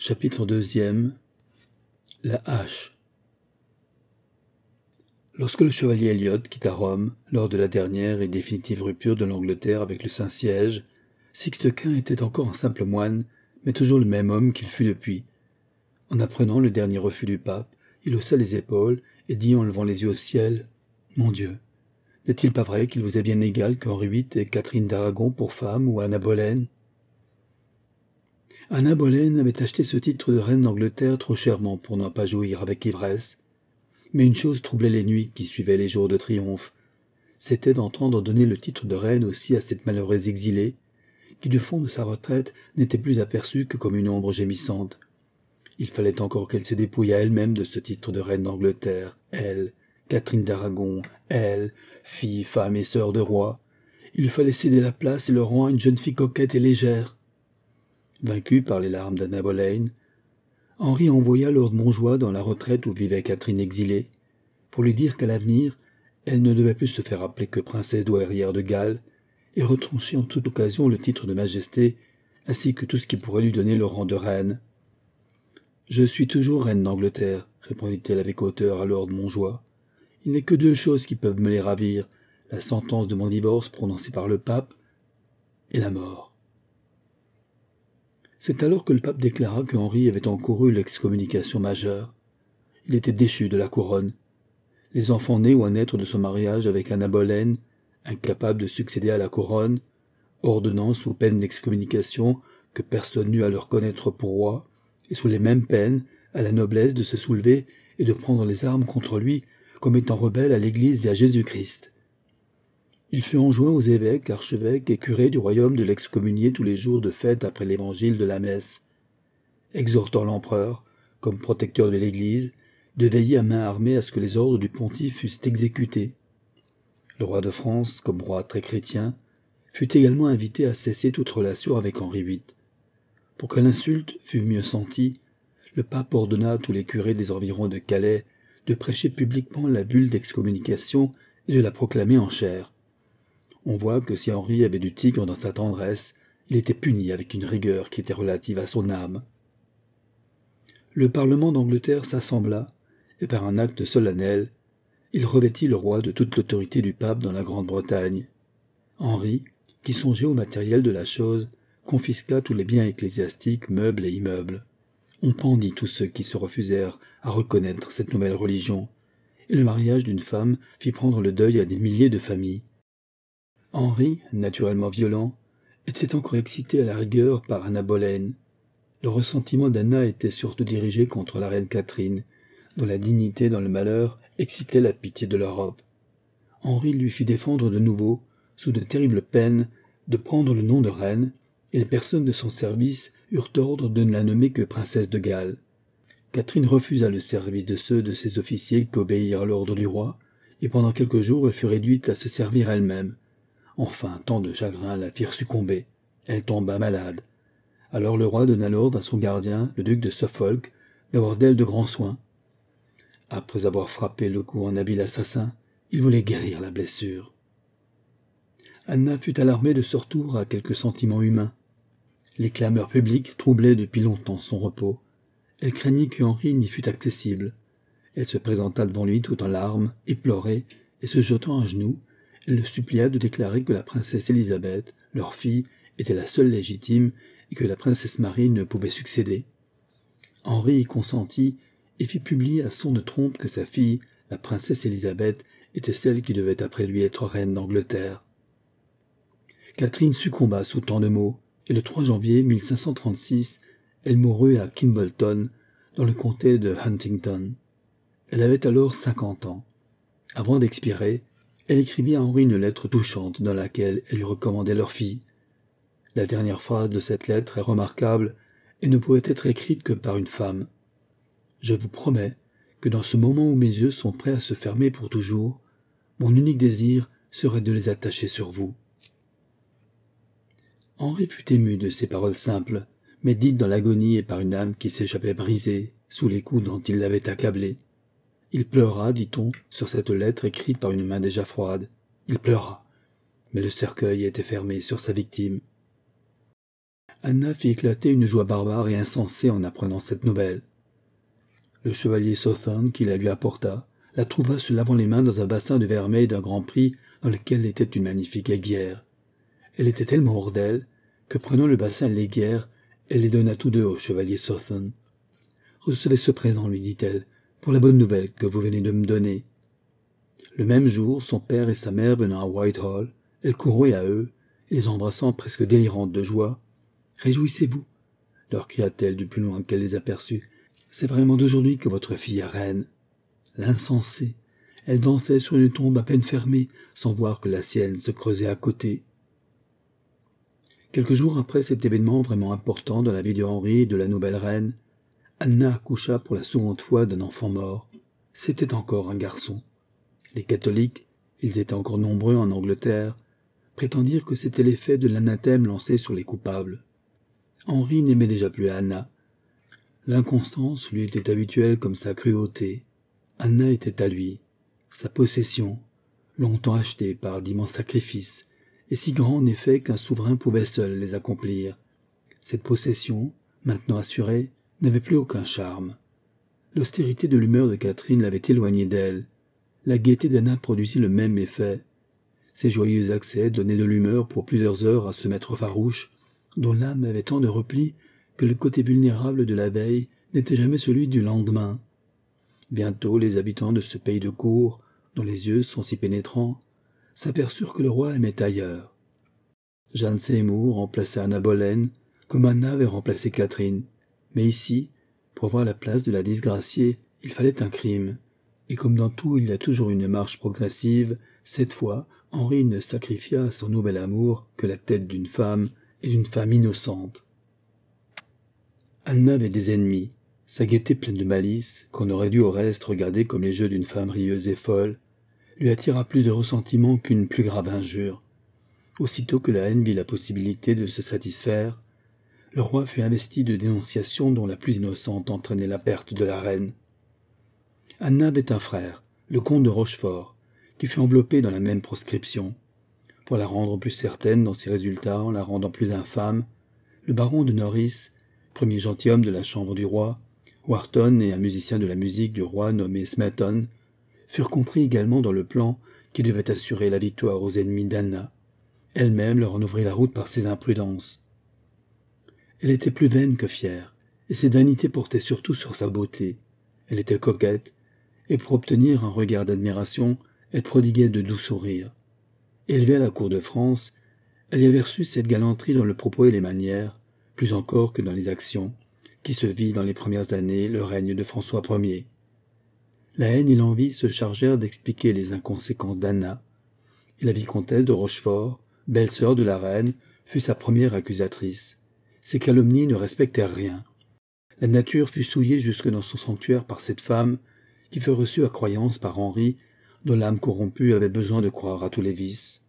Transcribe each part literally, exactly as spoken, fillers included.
Chapitre deuxième. La hache. Lorsque le chevalier Elliot quitta Rome, lors de la dernière et définitive rupture de l'Angleterre avec le Saint-Siège, Sixte Quint était encore un simple moine, mais toujours le même homme qu'il fut depuis. En apprenant le dernier refus du pape, il haussa les épaules et dit en levant les yeux au ciel « Mon Dieu, n'est-il pas vrai qu'il vous est bien égal qu'Henri huit ait Catherine d'Aragon pour femme ou Anna Boleyn ?» Anna Boleyn avait acheté ce titre de reine d'Angleterre trop chèrement pour n'en pas jouir avec ivresse. Mais une chose troublait les nuits qui suivaient les jours de triomphe. C'était d'entendre donner le titre de reine aussi à cette malheureuse exilée, qui du fond de sa retraite n'était plus aperçue que comme une ombre gémissante. Il fallait encore qu'elle se dépouillât elle-même de ce titre de reine d'Angleterre, elle, Catherine d'Aragon, elle, fille, femme et sœur de roi. Il lui fallait céder la place et le rang à une jeune fille coquette et légère. Vaincu par les larmes d'Anna Boleyn, Henri envoya lord Montjoie dans la retraite où vivait Catherine exilée, pour lui dire qu'à l'avenir, elle ne devait plus se faire appeler que princesse douairière de Galles, et retrancher en toute occasion le titre de majesté, ainsi que tout ce qui pourrait lui donner le rang de reine. « Je suis toujours reine d'Angleterre, répondit-elle avec hauteur à lord Montjoie. Il n'est que deux choses qui peuvent me les ravir, la sentence de mon divorce prononcée par le pape et la mort. » C'est alors que le pape déclara que Henri avait encouru l'excommunication majeure. Il était déchu de la couronne. Les enfants nés ou à naître de son mariage avec Anna Boleyn, incapables de succéder à la couronne, ordonnant sous peine d'excommunication que personne n'eût à le reconnaître pour roi, et sous les mêmes peines à la noblesse de se soulever et de prendre les armes contre lui comme étant rebelle à l'Église et à Jésus-Christ. Il fut enjoint aux évêques, archevêques et curés du royaume de l'excommunier tous les jours de fête après l'évangile de la messe, exhortant l'empereur, comme protecteur de l'Église, de veiller à main armée à ce que les ordres du pontife fussent exécutés. Le roi de France, comme roi très chrétien, fut également invité à cesser toute relation avec Henri huit. Pour que l'insulte fût mieux sentie, le pape ordonna à tous les curés des environs de Calais de prêcher publiquement la bulle d'excommunication et de la proclamer en chair. On voit que si Henri avait du tigre dans sa tendresse, il était puni avec une rigueur qui était relative à son âme. Le Parlement d'Angleterre s'assembla, et par un acte solennel, il revêtit le roi de toute l'autorité du pape dans la Grande-Bretagne. Henri, qui songeait au matériel de la chose, confisqua tous les biens ecclésiastiques, meubles et immeubles. On pendit tous ceux qui se refusèrent à reconnaître cette nouvelle religion, et le mariage d'une femme fit prendre le deuil à des milliers de familles. Henri, naturellement violent, était encore excité à la rigueur par Anna Boleyn. Le ressentiment d'Anna était surtout dirigé contre la reine Catherine, dont la dignité dans le malheur excitait la pitié de l'Europe. Henri lui fit défendre de nouveau, sous de terribles peines, de prendre le nom de reine, et les personnes de son service eurent ordre de ne la nommer que princesse de Galles. Catherine refusa le service de ceux de ses officiers qui obéirent à l'ordre du roi, et pendant quelques jours elle fut réduite à se servir elle-même. Enfin, tant de chagrins la firent succomber. Elle tomba malade. Alors le roi donna l'ordre à son gardien, le duc de Suffolk, d'avoir d'elle de grands soins. Après avoir frappé le cou en habile assassin, il voulait guérir la blessure. Anna fut alarmée de ce retour à quelques sentiments humains. Les clameurs publiques troublaient depuis longtemps son repos. Elle craignit que Henri n'y fût accessible. Elle se présenta devant lui tout en larmes, éplorée, et se jetant à genoux, elle le supplia de déclarer que la princesse Élisabeth, leur fille, était la seule légitime et que la princesse Marie ne pouvait succéder. Henri y consentit et fit publier à son de trompe que sa fille, la princesse Élisabeth, était celle qui devait après lui être reine d'Angleterre. Catherine succomba sous tant de maux, et le trois janvier mille cinq cent trente-six, elle mourut à Kimbolton, dans le comté de Huntingdon. Elle avait alors cinquante ans. Avant d'expirer, elle écrivit à Henri une lettre touchante dans laquelle elle lui recommandait leur fille. La dernière phrase de cette lettre est remarquable et ne pouvait être écrite que par une femme. « Je vous promets que dans ce moment où mes yeux sont prêts à se fermer pour toujours, mon unique désir serait de les attacher sur vous. » Henri fut ému de ces paroles simples, mais dites dans l'agonie et par une âme qui s'échappait brisée sous les coups dont il l'avait accablé. Il pleura, dit-on, sur cette lettre écrite par une main déjà froide. Il pleura, mais le cercueil était fermé sur sa victime. Anna fit éclater une joie barbare et insensée en apprenant cette nouvelle. Le chevalier Southern, qui la lui apporta, la trouva se lavant les mains dans un bassin de vermeil d'un grand prix dans lequel était une magnifique aiguière. Elle était tellement hors d'elle que, prenant le bassin et l'aiguière, elle les donna tous deux au chevalier Southern. « Recevez ce présent, lui dit-elle, pour la bonne nouvelle que vous venez de me donner. » Le même jour, son père et sa mère venant à Whitehall, elle courut à eux, et les embrassant presque délirante de joie. « Réjouissez-vous, leur cria-t-elle du plus loin qu'elle les aperçut. C'est vraiment d'aujourd'hui que votre fille est reine. » L'insensée! Elle dansait sur une tombe à peine fermée, sans voir que la sienne se creusait à côté. Quelques jours après cet événement vraiment important dans la vie de Henri et de la nouvelle reine, Anna accoucha pour la seconde fois d'un enfant mort. C'était encore un garçon. Les catholiques, ils étaient encore nombreux en Angleterre, prétendirent que c'était l'effet de l'anathème lancé sur les coupables. Henri n'aimait déjà plus Anna. L'inconstance lui était habituelle comme sa cruauté. Anna était à lui, sa possession, longtemps achetée par d'immenses sacrifices, et si grand en effet qu'un souverain pouvait seul les accomplir. Cette possession, maintenant assurée, n'avait plus aucun charme. L'austérité de l'humeur de Catherine l'avait éloignée d'elle. La gaieté d'Anna produisit le même effet. Ces joyeux accès donnaient de l'humeur pour plusieurs heures à ce maître farouche, dont l'âme avait tant de repli que le côté vulnérable de la veille n'était jamais celui du lendemain. Bientôt les habitants de ce pays de cour, dont les yeux sont si pénétrants, s'aperçurent que le roi aimait ailleurs. Jeanne Seymour remplaça Anna Boleyn, comme Anna avait remplacé Catherine. Mais ici, pour avoir la place de la disgraciée, il fallait un crime. Et comme dans tout il y a toujours une marche progressive, cette fois, Henri ne sacrifia à son nouvel amour que la tête d'une femme, et d'une femme innocente. Anna avait des ennemis. Sa gaieté pleine de malice, qu'on aurait dû au reste regarder comme les jeux d'une femme rieuse et folle, lui attira plus de ressentiment qu'une plus grave injure. Aussitôt que la haine vit la possibilité de se satisfaire, le roi fut investi de dénonciations dont la plus innocente entraînait la perte de la reine. Anna avait un frère, le comte de Rochefort, qui fut enveloppé dans la même proscription. Pour la rendre plus certaine dans ses résultats en la rendant plus infâme, le baron de Norris, premier gentilhomme de la chambre du roi, Wharton et un musicien de la musique du roi nommé Smeaton, furent compris également dans le plan qui devait assurer la victoire aux ennemis d'Anna. Elle-même leur en ouvrit la route par ses imprudences. Elle était plus vaine que fière, et cette vanité portait surtout sur sa beauté. Elle était coquette, et pour obtenir un regard d'admiration, elle prodiguait de doux sourires. Élevée à la cour de France, elle y avait reçu cette galanterie dans le propos et les manières, plus encore que dans les actions, qui se vit dans les premières années le règne de François Ier. La haine et l'envie se chargèrent d'expliquer les inconséquences d'Anna, et la vicomtesse de Rochefort, belle-sœur de la reine, fut sa première accusatrice. Ses calomnies ne respectèrent rien. La nature fut souillée jusque dans son sanctuaire par cette femme, qui fut reçue à croyance par Henri, dont l'âme corrompue avait besoin de croire à tous les vices.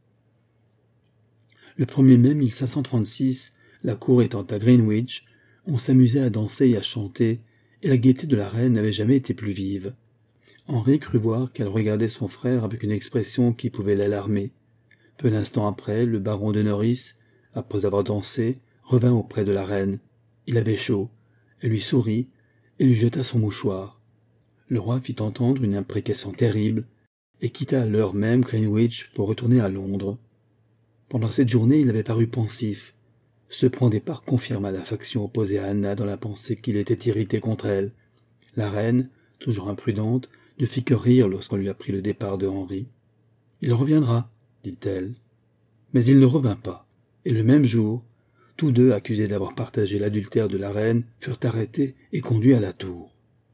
Le premier mai mille cinq cent trente-six, la cour étant à Greenwich, on s'amusait à danser et à chanter, et la gaieté de la reine n'avait jamais été plus vive. Henri crut voir qu'elle regardait son frère avec une expression qui pouvait l'alarmer. Peu d'instants après, le baron de Norris, après avoir dansé, revint auprès de la reine. Il avait chaud. Elle lui sourit et lui jeta son mouchoir. Le roi fit entendre une imprécation terrible et quitta à l'heure même Greenwich pour retourner à Londres. Pendant cette journée, il avait paru pensif. Ce point départ confirma la faction opposée à Anna dans la pensée qu'il était irrité contre elle. La reine, toujours imprudente, ne fit que rire lorsqu'on lui apprit le départ de Henri. « Il reviendra, dit-elle. » Mais il ne revint pas, et le même jour, tous deux, accusés d'avoir partagé l'adultère de la reine, furent arrêtés et conduits à la tour.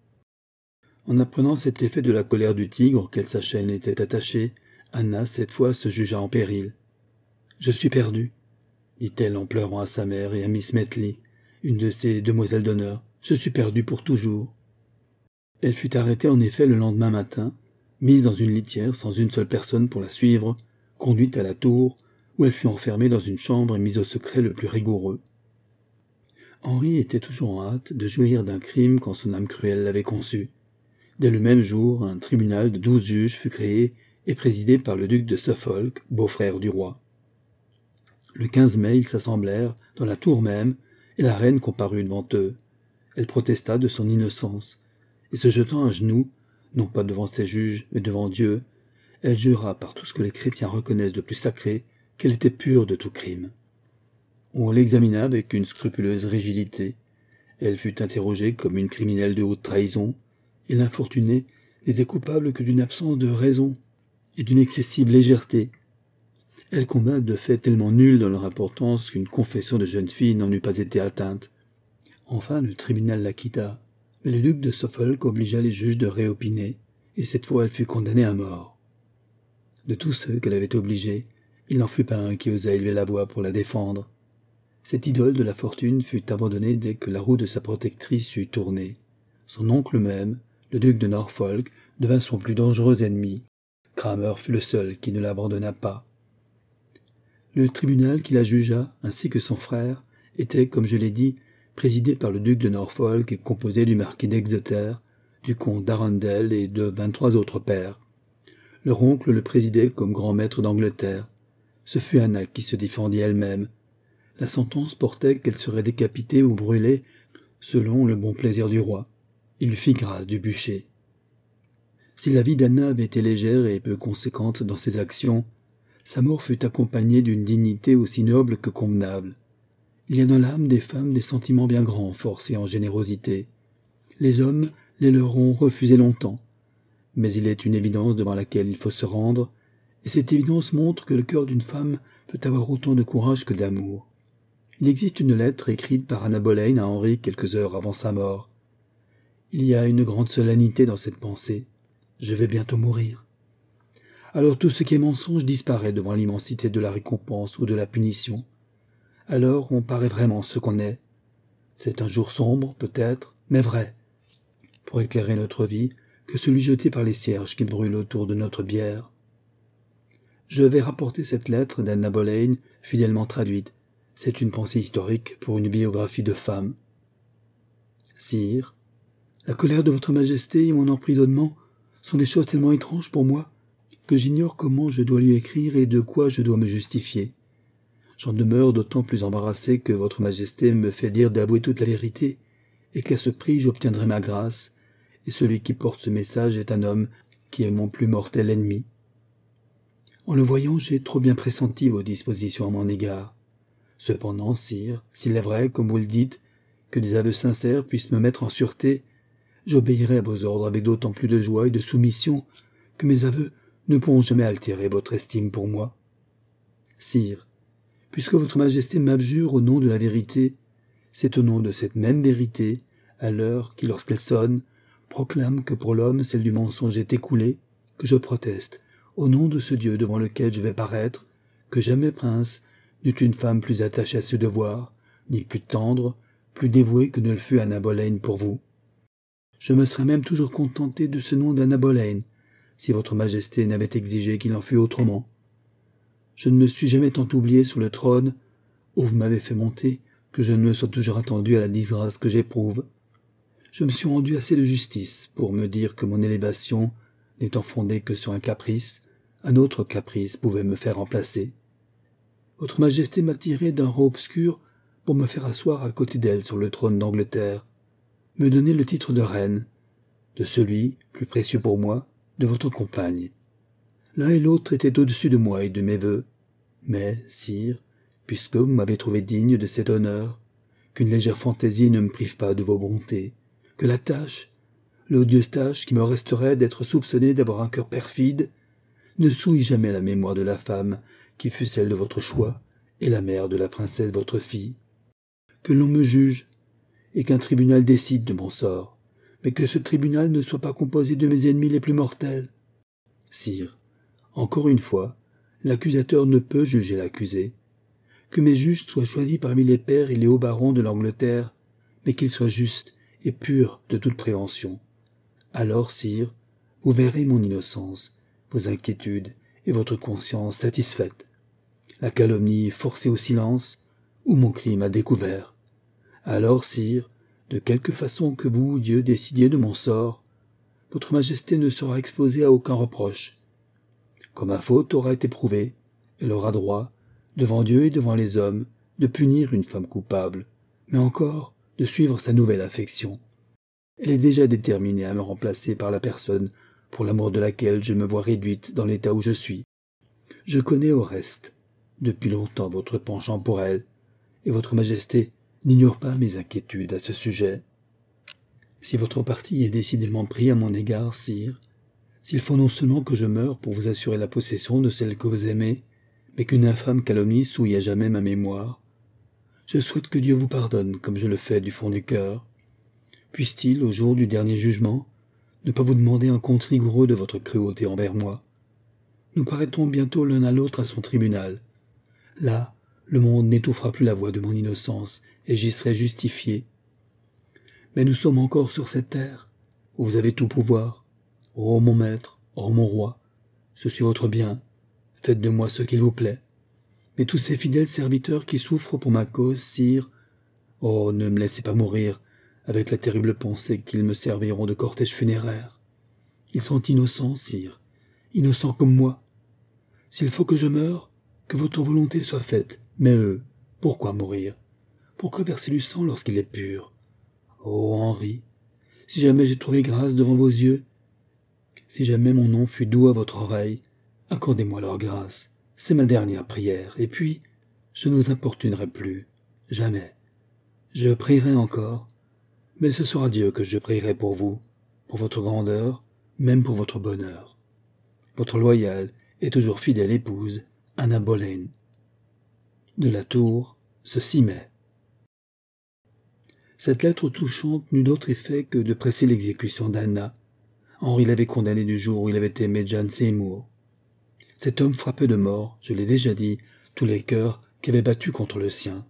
En apprenant cet effet de la colère du tigre auquel sa chaîne était attachée, Anna, cette fois, se jugea en péril. « Je suis perdue, » dit-elle en pleurant à sa mère et à Miss Mettley, une de ses demoiselles d'honneur. « Je suis perdue pour toujours. » Elle fut arrêtée en effet le lendemain matin, mise dans une litière sans une seule personne pour la suivre, conduite à la tour, où elle fut enfermée dans une chambre et mise au secret le plus rigoureux. Henri était toujours en hâte de jouir d'un crime quand son âme cruelle l'avait conçu. Dès le même jour, un tribunal de douze juges fut créé et présidé par le duc de Suffolk, beau-frère du roi. Le quinze mai, ils s'assemblèrent dans la tour même, et la reine comparut devant eux. Elle protesta de son innocence, et se jetant à genoux, non pas devant ses juges, mais devant Dieu, elle jura par tout ce que les chrétiens reconnaissent de plus sacré qu'elle était pure de tout crime. On l'examina avec une scrupuleuse rigidité. Elle fut interrogée comme une criminelle de haute trahison, et l'infortunée n'était coupable que d'une absence de raison et d'une excessive légèreté. Elle convint de faits tellement nuls dans leur importance qu'une confession de jeune fille n'en eût pas été atteinte. Enfin, le tribunal la quitta, mais le duc de Suffolk obligea les juges de réopiner, et cette fois elle fut condamnée à mort. De tous ceux qu'elle avait obligés, il n'en fut pas un qui osât élever la voix pour la défendre. Cette idole de la fortune fut abandonnée dès que la roue de sa protectrice eut tourné. Son oncle même, le duc de Norfolk, devint son plus dangereux ennemi. Cranmer fut le seul qui ne l'abandonna pas. Le tribunal qui la jugea, ainsi que son frère, était, comme je l'ai dit, présidé par le duc de Norfolk et composé du marquis d'Exeter, du comte d'Arundel et de vingt-trois autres pairs. Leur oncle le présidait comme grand maître d'Angleterre. Ce fut Anna qui se défendit elle-même. La sentence portait qu'elle serait décapitée ou brûlée, selon le bon plaisir du roi. Il lui fit grâce du bûcher. Si la vie d'Anna avait été légère et peu conséquente dans ses actions, sa mort fut accompagnée d'une dignité aussi noble que convenable. Il y a dans l'âme des femmes des sentiments bien grands, forcés en générosité. Les hommes les leur ont refusés longtemps, mais il est une évidence devant laquelle il faut se rendre, et cette évidence montre que le cœur d'une femme peut avoir autant de courage que d'amour. Il existe une lettre écrite par Anna Boleyn à Henri quelques heures avant sa mort. Il y a une grande solennité dans cette pensée. Je vais bientôt mourir. Alors tout ce qui est mensonge disparaît devant l'immensité de la récompense ou de la punition. Alors on paraît vraiment ce qu'on est. C'est un jour sombre, peut-être, mais vrai, pour éclairer notre vie, que celui jeté par les cierges qui brûlent autour de notre bière. Je vais rapporter cette lettre d'Anna Boleyn, fidèlement traduite. C'est une pensée historique pour une biographie de femme. Sire, la colère de votre majesté et mon emprisonnement sont des choses tellement étranges pour moi que j'ignore comment je dois lui écrire et de quoi je dois me justifier. J'en demeure d'autant plus embarrassé que votre majesté me fait dire d'avouer toute la vérité et qu'à ce prix j'obtiendrai ma grâce, et celui qui porte ce message est un homme qui est mon plus mortel ennemi. En le voyant, j'ai trop bien pressenti vos dispositions à mon égard. Cependant, sire, s'il est vrai, comme vous le dites, que des aveux sincères puissent me mettre en sûreté, j'obéirai à vos ordres avec d'autant plus de joie et de soumission que mes aveux ne pourront jamais altérer votre estime pour moi. Sire, puisque votre majesté m'abjure au nom de la vérité, c'est au nom de cette même vérité, à l'heure qui, lorsqu'elle sonne, proclame que pour l'homme celle du mensonge est écoulée, que je proteste, au nom de ce Dieu devant lequel je vais paraître, que jamais prince n'eut une femme plus attachée à ce devoir, ni plus tendre, plus dévouée que ne le fut Anna Boleyn pour vous. Je me serais même toujours contenté de ce nom d'Anna Boleyn, si votre majesté n'avait exigé qu'il en fût autrement. Je ne me suis jamais tant oublié sur le trône, où vous m'avez fait monter, que je ne me sois toujours attendu à la disgrâce que j'éprouve. Je me suis rendu assez de justice pour me dire que mon élévation, n'étant fondée que sur un caprice, un autre caprice pouvait me faire remplacer. Votre majesté m'a tiré d'un rang obscur pour me faire asseoir à côté d'elle sur le trône d'Angleterre, me donner le titre de reine, de celui, plus précieux pour moi, de votre compagne. L'un et l'autre étaient au-dessus de moi et de mes vœux, mais, sire, puisque vous m'avez trouvé digne de cet honneur, qu'une légère fantaisie ne me prive pas de vos bontés, que la tâche, l'odieuse tâche qui me resterait d'être soupçonné d'avoir un cœur perfide, ne souille jamais la mémoire de la femme qui fut celle de votre choix et la mère de la princesse votre fille. Que l'on me juge, et qu'un tribunal décide de mon sort, mais que ce tribunal ne soit pas composé de mes ennemis les plus mortels. Sire, encore une fois, l'accusateur ne peut juger l'accusé. Que mes juges soient choisis parmi les pairs et les hauts barons de l'Angleterre, mais qu'ils soient justes et purs de toute prévention. Alors, sire, vous verrez mon innocence, vos inquiétudes et votre conscience satisfaite. La calomnie forcée au silence, ou mon crime à découvert. Alors, sire, de quelque façon que vous, Dieu, décidiez de mon sort, votre majesté ne sera exposée à aucun reproche. Quand ma faute aura été prouvée, elle aura droit, devant Dieu et devant les hommes, de punir une femme coupable, mais encore de suivre sa nouvelle affection. Elle est déjà déterminée à me remplacer par la personne pour l'amour de laquelle je me vois réduite dans l'état où je suis. Je connais au reste, depuis longtemps votre penchant pour elle, et votre majesté n'ignore pas mes inquiétudes à ce sujet. Si votre parti est décidément pris à mon égard, sire, s'il faut non seulement que je meure pour vous assurer la possession de celle que vous aimez, mais qu'une infâme calomnie souille à jamais ma mémoire, je souhaite que Dieu vous pardonne comme je le fais du fond du cœur. Puisse-t-il, au jour du dernier jugement, ne pas vous demander un compte rigoureux de votre cruauté envers moi? Nous paraîtrons bientôt l'un à l'autre à son tribunal. Là, le monde n'étouffera plus la voix de mon innocence, et j'y serai justifié. Mais nous sommes encore sur cette terre, où vous avez tout pouvoir. Ô mon maître, ô mon roi, je suis votre bien, faites de moi ce qu'il vous plaît. Mais tous ces fidèles serviteurs qui souffrent pour ma cause, sire, oh, ne me laissez pas mourir avec la terrible pensée qu'ils me serviront de cortège funéraire. Ils sont innocents, sire, innocents comme moi. S'il faut que je meure, que votre volonté soit faite, mais eux, pourquoi mourir? Pourquoi verser du sang lorsqu'il est pur? Oh, Henri, si jamais j'ai trouvé grâce devant vos yeux, si jamais mon nom fut doux à votre oreille, accordez-moi leur grâce, c'est ma dernière prière, et puis je ne vous importunerai plus, jamais. Je prierai encore, mais ce sera Dieu que je prierai pour vous, pour votre grandeur, même pour votre bonheur. Votre loyale et toujours fidèle épouse, Anna Boleyn. De la Tour, ce six mai. Cette lettre touchante n'eut d'autre effet que de presser l'exécution d'Anna. Henri l'avait condamné du jour où il avait aimé Jane Seymour. Cet homme frappait de mort, je l'ai déjà dit, tous les cœurs qui avaient battu contre le sien.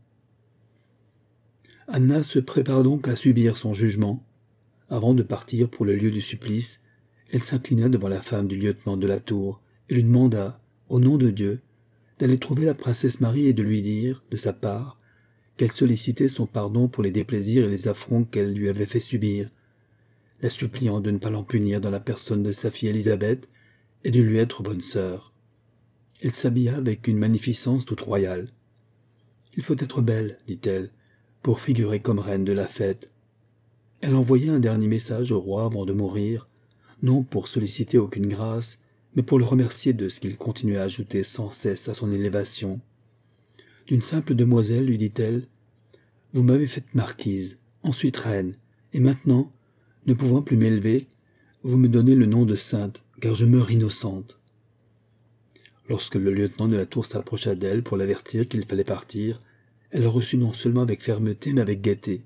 Anna se prépare donc à subir son jugement. Avant de partir pour le lieu du supplice, elle s'inclina devant la femme du lieutenant de la Tour et lui demanda, au nom de Dieu, d'aller trouver la princesse Marie et de lui dire, de sa part, qu'elle sollicitait son pardon pour les déplaisirs et les affronts qu'elle lui avait fait subir, la suppliant de ne pas l'en punir dans la personne de sa fille Élisabeth et de lui être bonne sœur. Elle s'habilla avec une magnificence toute royale. « Il faut être belle, dit-elle, pour figurer comme reine de la fête. » Elle envoya un dernier message au roi avant de mourir, non pour solliciter aucune grâce, mais pour le remercier de ce qu'il continuait à ajouter sans cesse à son élévation. D'une simple demoiselle, lui dit-elle, « Vous m'avez faite marquise, ensuite reine, et maintenant, ne pouvant plus m'élever, vous me donnez le nom de sainte, car je meurs innocente. » Lorsque le lieutenant de la Tour s'approcha d'elle pour l'avertir qu'il fallait partir, elle le reçut non seulement avec fermeté, mais avec gaieté.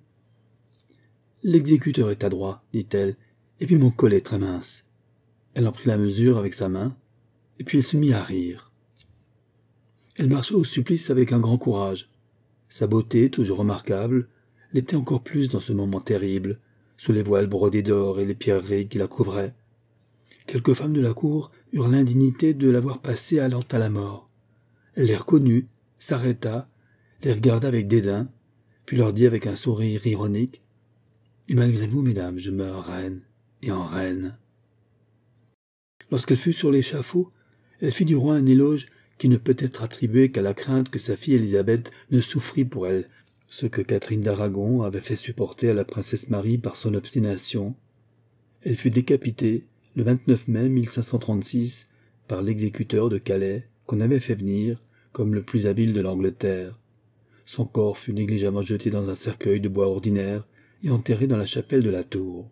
« L'exécuteur est adroit, dit-elle, et puis mon col est très mince. » Elle en prit la mesure avec sa main, et puis elle se mit à rire. Elle marcha au supplice avec un grand courage. Sa beauté, toujours remarquable, l'était encore plus dans ce moment terrible, sous les voiles brodés d'or et les pierreries qui la couvraient. Quelques femmes de la cour eurent l'indignité de la voir passer allant à la mort. Elle les reconnut, s'arrêta, les regarda avec dédain, puis leur dit avec un sourire ironique, « Et malgré vous, mesdames, je meurs reine, et en reine. » Lorsqu'elle fut sur l'échafaud, elle fit du roi un éloge qui ne peut être attribué qu'à la crainte que sa fille Élisabeth ne souffrît pour elle, ce que Catherine d'Aragon avait fait supporter à la princesse Marie par son obstination. Elle fut décapitée le vingt-neuf mai mille cinq cent trente-six par l'exécuteur de Calais qu'on avait fait venir comme le plus habile de l'Angleterre. Son corps fut négligemment jeté dans un cercueil de bois ordinaire et enterré dans la chapelle de la Tour.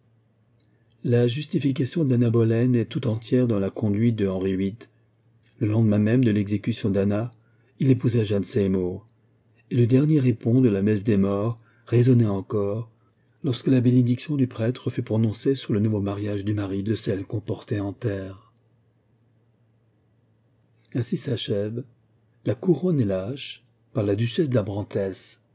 La justification d'Anna Boleyn est tout entière dans la conduite de Henri huit. Le lendemain même de l'exécution d'Anna, il épousa Jane Seymour, et le dernier répond de la messe des morts résonnait encore lorsque la bénédiction du prêtre fut prononcée sur le nouveau mariage du mari de celle qu'on portait en terre. Ainsi s'achève La couronne et l'âche par la duchesse d'Abrantès.